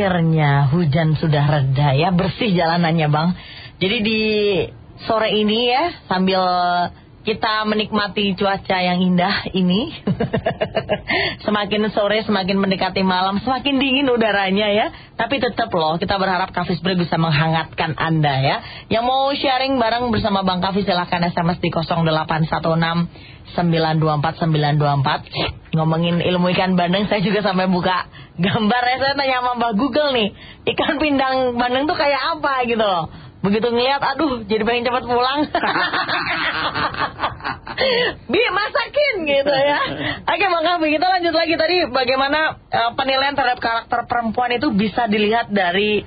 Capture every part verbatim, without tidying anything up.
akhirnya hujan sudah reda ya, bersih jalanannya Bang. Jadi di sore ini ya, sambil kita menikmati cuaca yang indah ini semakin sore semakin mendekati malam, semakin dingin udaranya ya. Tapi tetap loh, kita berharap Kavis Break bisa menghangatkan Anda ya. Yang mau sharing bareng bersama Bang Kavis, silahkan S M S di nol delapan satu enam sembilan dua empat sembilan dua empat. Ngomongin ilmu ikan bandeng, saya juga sampai buka gambar ya. Saya tanya sama Mbak Google nih, ikan pindang bandeng tuh kayak apa gitu loh. Begitu ngeliat, aduh jadi pengen cepat pulang. Bi, masakin gitu ya. Oke Bang Kavi, kita lanjut lagi. Tadi bagaimana uh, penilaian terhadap karakter perempuan itu bisa dilihat dari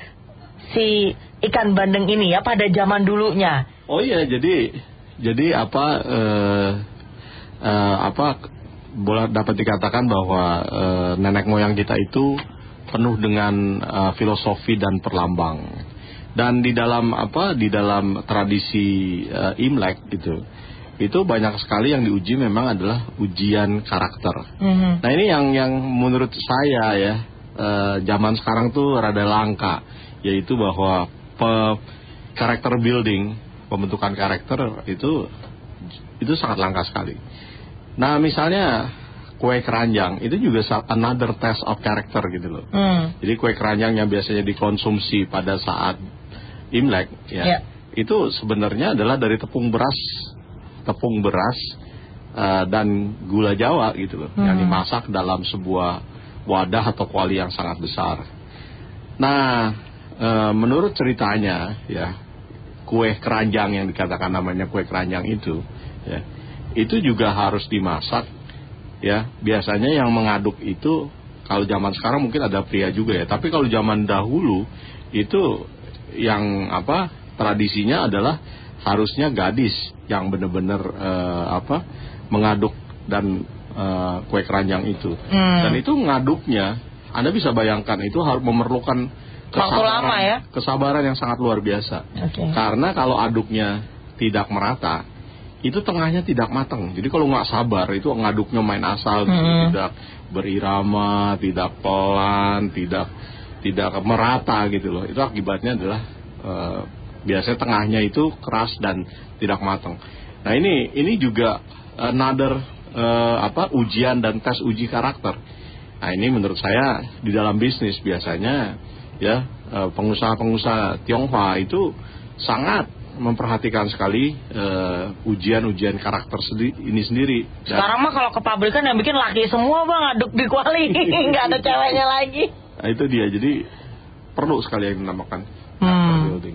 si ikan bandeng ini ya, pada zaman dulunya. Oh iya, jadi jadi apa uh, uh, apa boleh dapat dikatakan bahwa uh, nenek moyang kita itu penuh dengan uh, filosofi dan perlambang. Dan di dalam apa di dalam tradisi uh, Imlek gitu, itu banyak sekali yang diuji memang adalah ujian karakter. Mm-hmm. Nah ini yang yang menurut saya ya uh, zaman sekarang tuh rada langka, yaitu bahwa pe, karakter building, pembentukan karakter itu itu sangat langka sekali. Nah misalnya kue keranjang itu juga another test of character gitu loh. Mm. Jadi kue keranjang yang biasanya dikonsumsi pada saat Imlek ya, yeah. Itu sebenarnya adalah dari tepung beras, tepung beras uh, dan gula Jawa gitu loh, hmm. yang dimasak dalam sebuah wadah atau kuali yang sangat besar. Nah, uh, menurut ceritanya ya, kue keranjang yang dikatakan namanya kue keranjang itu, ya, itu juga harus dimasak ya. Biasanya yang mengaduk itu kalau zaman sekarang mungkin ada pria juga ya, tapi kalau zaman dahulu itu yang apa tradisinya adalah harusnya gadis yang benar-benar uh, apa mengaduk dan uh, kue keranjang itu. Hmm. Dan itu ngaduknya, Anda bisa bayangkan itu harus memerlukan kesabaran, lama ya? kesabaran yang sangat luar biasa. Okay. Karena kalau aduknya tidak merata, itu tengahnya tidak matang. Jadi kalau nggak sabar itu ngaduknya main asal, hmm. gitu, tidak berirama, tidak pelan, tidak tidak merata gitu loh. Itu akibatnya adalah uh, biasanya tengahnya itu keras dan tidak matang. Nah ini ini juga another uh, apa ujian dan tes uji karakter. Nah ini menurut saya di dalam bisnis biasanya ya uh, pengusaha-pengusaha Tionghoa itu sangat memperhatikan sekali uh, ujian-ujian karakter sendiri, ini sendiri. Dan sekarang mah kalau ke pabrikan yang bikin laki semua Bang, aduk di kuali, nggak ada ceweknya lagi. Nah itu dia, jadi perlu sekali yang dinamakan karakter hmm. building.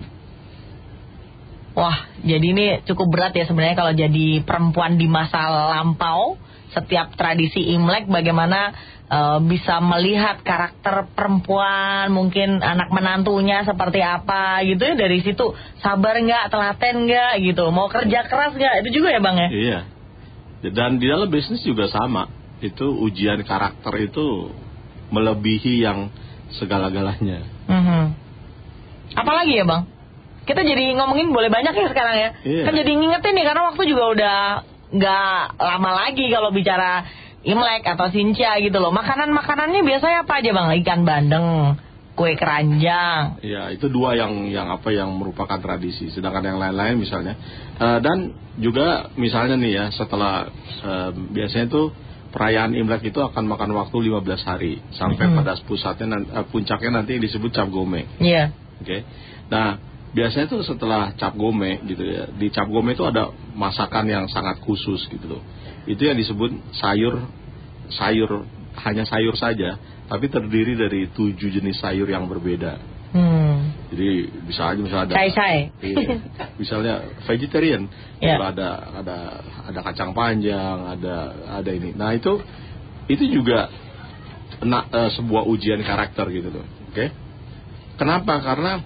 Wah, jadi ini cukup berat ya sebenarnya kalau jadi perempuan di masa lampau. Setiap tradisi Imlek bagaimana uh, bisa melihat karakter perempuan, mungkin anak menantunya seperti apa gitu ya. Dari situ sabar nggak, telaten nggak gitu, mau kerja keras nggak, itu juga ya Bang ya. Iya, dan di dalam bisnis juga sama. Itu ujian karakter itu melebihi yang segala-galanya. Mm-hmm. Apalagi ya Bang? Kita jadi ngomongin boleh banyak ya sekarang ya. Iya. Kan jadi ngingetin nih karena waktu juga udah nggak lama lagi kalau bicara Imlek atau Sincia gitu loh. Makanan-makanannya biasanya apa aja Bang? Ikan bandeng, kue keranjang. Iya, itu dua yang yang apa yang merupakan tradisi. Sedangkan yang lain-lain misalnya uh, dan juga misalnya nih ya setelah uh, biasanya itu perayaan Imlek itu akan makan waktu lima belas hari sampai hmm. pada pusatnya uh, puncaknya nanti disebut Cap Gome. Iya. Yeah. Oke. Okay? Nah, biasanya tuh setelah Cap Gome gitu ya. Di Cap Gome itu ada masakan yang sangat khusus gitu loh. Itu yang disebut sayur sayur hanya sayur saja, tapi terdiri dari tujuh jenis sayur yang berbeda. Hmm. Jadi bisa aja misalnya ada Cai-cai. Iya, misalnya vegetarian, yeah. ada ada ada kacang panjang, ada ada ini. Nah, itu itu juga nah, uh, sebuah ujian karakter gitu loh. Oke. Okay? Kenapa? Karena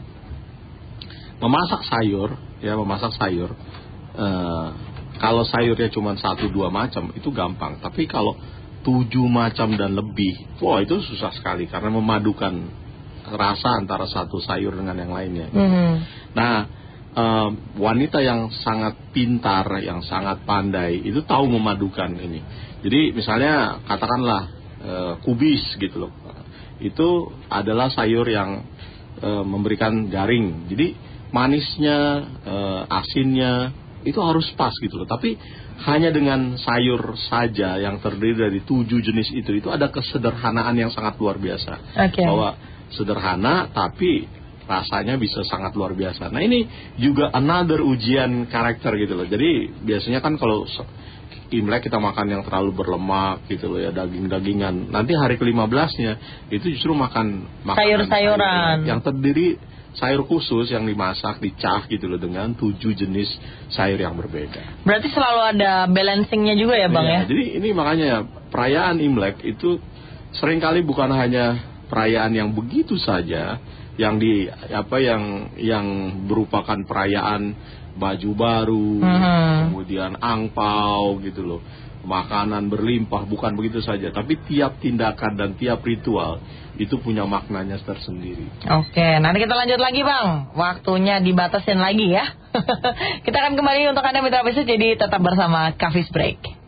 memasak sayur, ya memasak sayur, uh, kalau sayurnya cuma satu dua macam itu gampang. Tapi kalau tujuh macam dan lebih, wah itu susah sekali karena memadukan rasa antara satu sayur dengan yang lainnya. Mm-hmm. Nah, uh, wanita yang sangat pintar, yang sangat pandai itu tahu memadukan ini. Jadi misalnya katakanlah uh, kubis gitu loh. itu adalah sayur yang e, memberikan garing. Jadi manisnya, e, asinnya itu harus pas gitu loh. Tapi hanya dengan sayur saja yang terdiri dari tujuh jenis itu, itu ada kesederhanaan yang sangat luar biasa. Okay. Bahwa sederhana tapi rasanya bisa sangat luar biasa. Nah ini juga another ujian karakter gitu loh. Jadi biasanya kan kalau Imlek kita makan yang terlalu berlemak gitu loh ya, daging-dagingan. Nanti hari kelima belasnya itu justru makan sayur-sayuran yang terdiri sayur khusus yang dimasak, dicah gitu loh dengan tujuh jenis sayur yang berbeda. Berarti selalu ada balancingnya juga ya Bang ya? ya? Jadi ini makanya perayaan Imlek itu seringkali bukan hanya perayaan yang begitu saja, yang di apa yang yang merupakan perayaan baju baru, hmm. kemudian angpau gitu loh, makanan berlimpah, bukan begitu saja, tapi tiap tindakan dan tiap ritual itu punya maknanya tersendiri. Oke, nanti kita lanjut lagi Bang, waktunya dibatasin lagi ya. Kita akan kembali untuk Anda mitra bisnis, jadi tetap bersama Kavis Break.